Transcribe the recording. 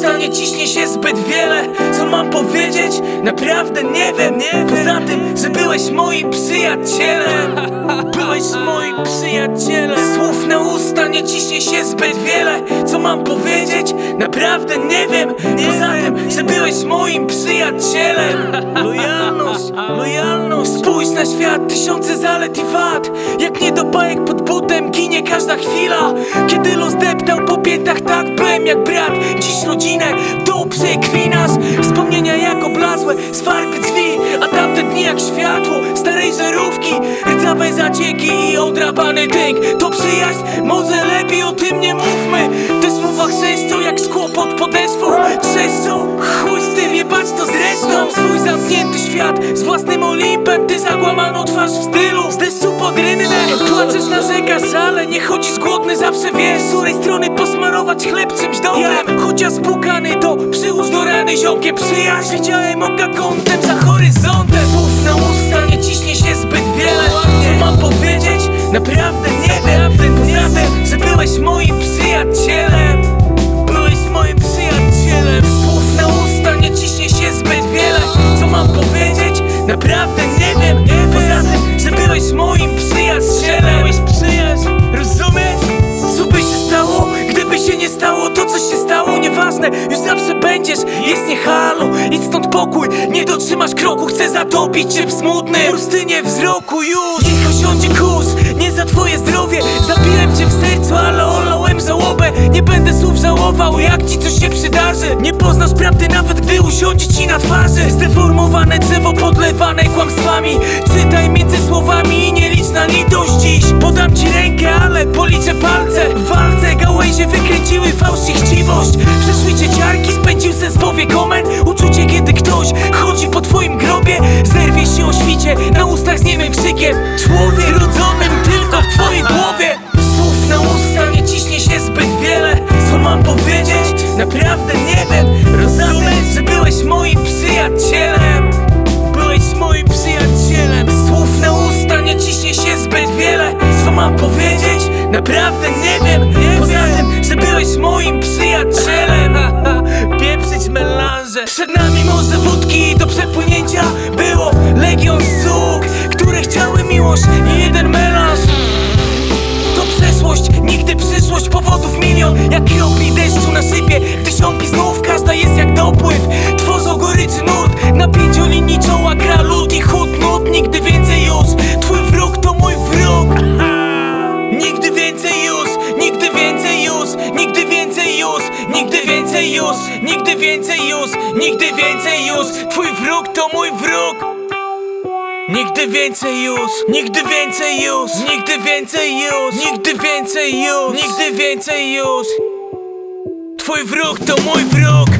usta nie ciśnie się zbyt wiele. Co mam powiedzieć? Naprawdę nie wiem. Poza tym, że byłeś moim przyjacielem. Byłeś moim przyjacielem. Słów na usta nie ciśnie się zbyt wiele. Co mam powiedzieć? Naprawdę nie wiem. Poza tym, że byłeś moim przyjacielem. Lojalność. Spójrz na świat, tysiące zalet i wad. Jak niedopajek pod butem ginie każda chwila. Kiedy los deptał po piętach, tak byłem jak brat. Dziś rodzinę to przeklinasz. Wspomnienia jak oblazłe z farby drzwi, a tamte dni jak światło starej żarówki. Rdzawe zacieki i odrapany tynk. To przyjaźń? Może lepiej o tym nie mówmy. Te słowa chrzeszczą jak szkło pod podeszwą. Trzeszczą, chuj z tym, jebać to zresztą. Swój zamknięty świat z własnym Olimpem. Ty zagłamaną twarz w stylu z deszczu pod rynnem. Płaczesz, narzekasz, ale nie chodzisz głodny. Zawsze wiesz, z której strony posmarować chleb czymś dobrym. Chociaż spłukany to przyłóż do rany ziomkiem przyjaźń. Widziałem oka kątem za horyzontem. Słów na usta nie ciśnie się zbyt wiele. Co mam powiedzieć? Naprawdę nie wiem. Poza tym, że byłeś moim przyjacielem. Byłeś moim przyjacielem. Słów na usta nie ciśnie się zbyt wiele. Co mam powiedzieć? Naprawdę nie wiem. Poza tym, że byłeś moim przyjacielem. Rozumiesz? Co by się stało, gdyby się nie stało to, co się stało? Nieważne, już zawsze będziesz. Jest nie halo, idź stąd pokój. Nie dotrzymasz kroku, chcę zatopić cię w smutnym pustynię wzroku już. Niech osiądzie kurz, nie za twoje zdrowie. Zabiłem cię w sercu, ale olałem żałobę. Nie będę słów żałował, jak ci coś się przydarzy. Nie poznasz prawdy nawet, gdy usiądzie ci na twarzy. Zdeformowane drzewo podlewane kłamstwami. Czytaj między słowami i nie licz na litość dziś. Podam ci rękę, ale policzę palce. W walce gałęzie wykręciły fałsz i chciwość. Przeszły cieciarki, spędził sens w powie komen. Uczucie, kiedy ktoś chodzi po twoim grobie. Zerwie się o świcie, na ustach z niemym krzykiem. Człowiek rodzonym tylko w twojej głowie. Słów na usta nie ciśnie się zbyt wiele. Co mam powiedzieć? Naprawdę nie wiem. Rozumiesz, że byłeś moim przyjacielem. Byłeś moim przyjacielem. Słów na usta nie ciśnie się zbyt wiele. Co mam powiedzieć? Naprawdę nie wiem. Poza tym, że byłeś moim przyjacielem. Pieprzyć melanże. Przed nami morze wódki do przepłynięcia. Było legion sług, które chciały miłość i jeden melanż. To przeszłość, nigdy przyszłość, powodów milion. Jak kropli deszczu na sypie, tysiąki znów, każda jest jak dopływ. Tworzą goryczy nut, na 5 linii czoła gra lód i chód nut. Nigdy więcej już, twój wróg to mój wróg. Nigdy więcej już, nigdy więcej już, nigdy więcej już, nigdy więcej już, nigdy więcej już, nigdy więcej już. Twój wróg to mój wróg. Nigdy więcej już, nigdy więcej już, nigdy więcej już, nigdy więcej już, nigdy więcej już. Twój wróg to mój wróg.